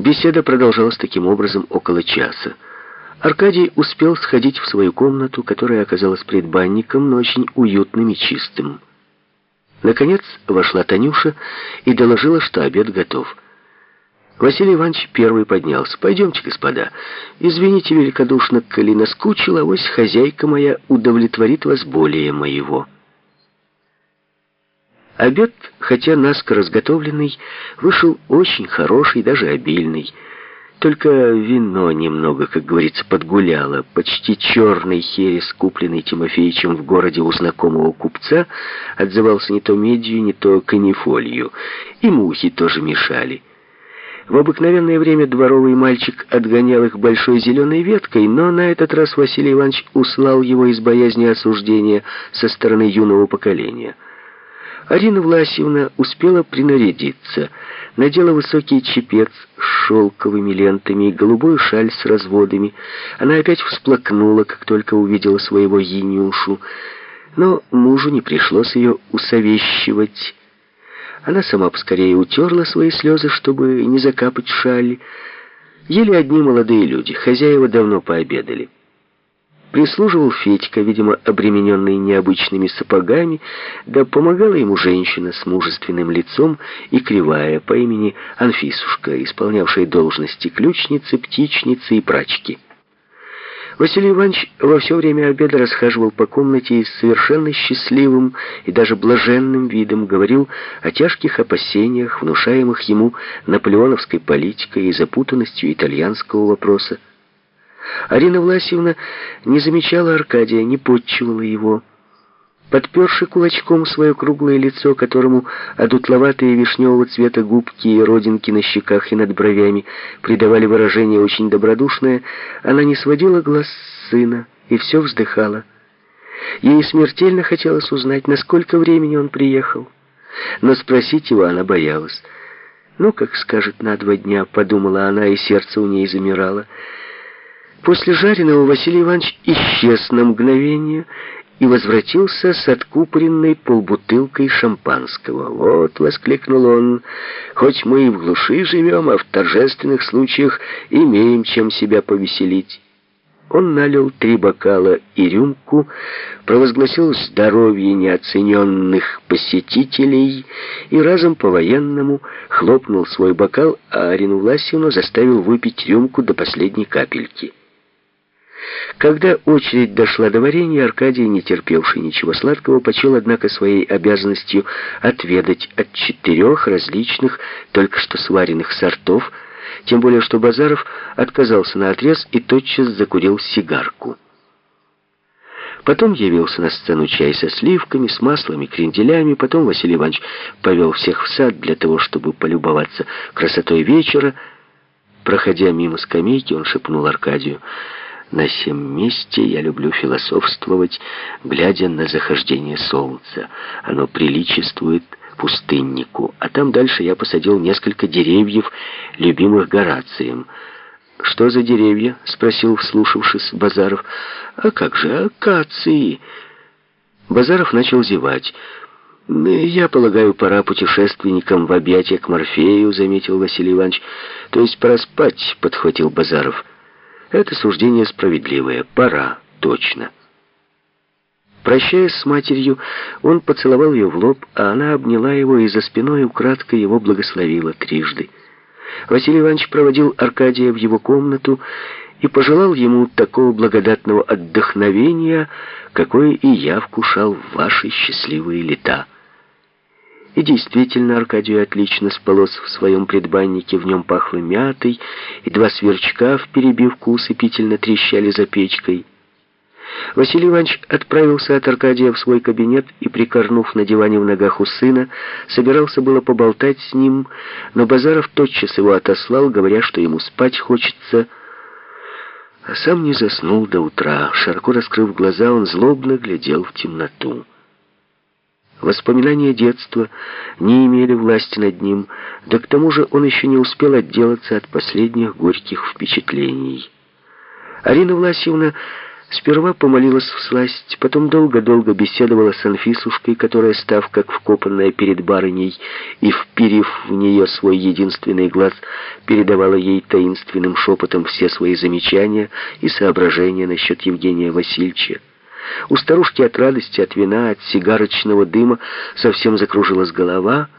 Беседа продолжалась таким образом около часа. Аркадий успел сходить в свою комнату, которая оказалась предбанником, но очень уютным и чистым. Наконец вошла Танюша и доложила, что обед готов. Василий Иванович первый поднялся. «Пойдемте, господа. Извините великодушно, коли наскучила, авось хозяйка моя удовлетворит вас более моего». Обед, хотя наскоро разготовленный, вышел очень хороший, даже обильный. Только вино немного, как говорится, подгуляло. Почти черный херес, купленный Тимофеичем в городе у знакомого купца, отзывался не то медью, не то канифолью. И мухи тоже мешали. В обыкновенное время дворовый мальчик отгонял их большой зеленой веткой, но на этот раз Василий Иванович услал его из боязни осуждения со стороны юного поколения. Арина Власьевна успела принарядиться, надела высокий чепец с шелковыми лентами и голубую шаль с разводами. Она опять всплакнула, как только увидела своего Янюшу, но мужу не пришлось ее усовещивать. Она сама поскорее утерла свои слезы, чтобы не закапать шаль. Ели одни молодые люди, хозяева давно пообедали. Прислуживал Федька, видимо, обремененный необычными сапогами, да помогала ему женщина с мужественным лицом и кривая по имени Анфисушка, исполнявшая должности ключницы, птичницы и прачки. Василий Иванович во все время обеда расхаживал по комнате и с совершенно счастливым и даже блаженным видом говорил о тяжких опасениях, внушаемых ему наполеоновской политикой и запутанностью итальянского вопроса. Арина Власьевна не замечала Аркадия, не подчивала его. Подперши кулачком свое круглое лицо, которому одутловатые вишневого цвета губки и родинки на щеках и над бровями придавали выражение очень добродушное, она не сводила глаз с сына и все вздыхала. Ей смертельно хотелось узнать, на сколько времени он приехал. Но спросить его она боялась. «Ну, как скажет, на 2 дня», — подумала она, и сердце у ней замирало. После жареного Василий Иванович исчез на мгновение и возвратился с откупоренной полбутылкой шампанского. «Вот», — воскликнул он, — «хоть мы и в глуши живем, а в торжественных случаях имеем чем себя повеселить». Он налил 3 бокала и рюмку, провозгласил здоровье неоцененных посетителей и разом по-военному хлопнул свой бокал, а Арину Власьевну заставил выпить рюмку до последней капельки. Когда очередь дошла до варенья, Аркадий, не терпевший ничего сладкого, почел, однако, своей обязанностью отведать от 4 различных, только что сваренных сортов, тем более что Базаров отказался наотрез и тотчас закурил сигарку. Потом явился на сцену чай со сливками, с маслом и кренделями. Потом Василий Иванович повел всех в сад для того, чтобы полюбоваться красотой вечера. Проходя мимо скамейки, он шепнул Аркадию: «На сем месте я люблю философствовать, глядя на захождение солнца. Оно приличествует пустыннику. А там дальше я посадил несколько деревьев, любимых Горацием». «Что за деревья?» — спросил, вслушавшись, Базаров. «А как же, акации!» Базаров начал зевать. «Я полагаю, пора путешественникам в объятия к Морфею», — заметил Василий Иванович. «То есть пора спать», — подхватил Базаров. «Это суждение справедливое. Пора, точно». Прощаясь с матерью, он поцеловал ее в лоб, а она обняла его и за спиной украдкой его благословила 3. Василий Иванович проводил Аркадия в его комнату и пожелал ему такого благодатного отдохновения, какое и я вкушал в ваши счастливые лета. И действительно, Аркадию отлично спалось в своем предбаннике, в нем пахло мятой, и 2 сверчка в перебивку усыпительно трещали за печкой. Василий Иванович отправился от Аркадия в свой кабинет и, прикорнув на диване в ногах у сына, собирался было поболтать с ним, но Базаров тотчас его отослал, говоря, что ему спать хочется, а сам не заснул до утра. Широко раскрыв глаза, он злобно глядел в темноту. Воспоминания детства не имели власти над ним, да к тому же он еще не успел отделаться от последних горьких впечатлений. Арина Власьевна Сперва помолилась всласть, потом долго-долго беседовала с Анфисушкой, которая, став как вкопанная перед барыней и вперив в нее свой единственный глаз, передавала ей таинственным шепотом все свои замечания и соображения насчет Евгения Васильевича. У старушки от радости, от вина, от сигарочного дыма совсем закружилась голова,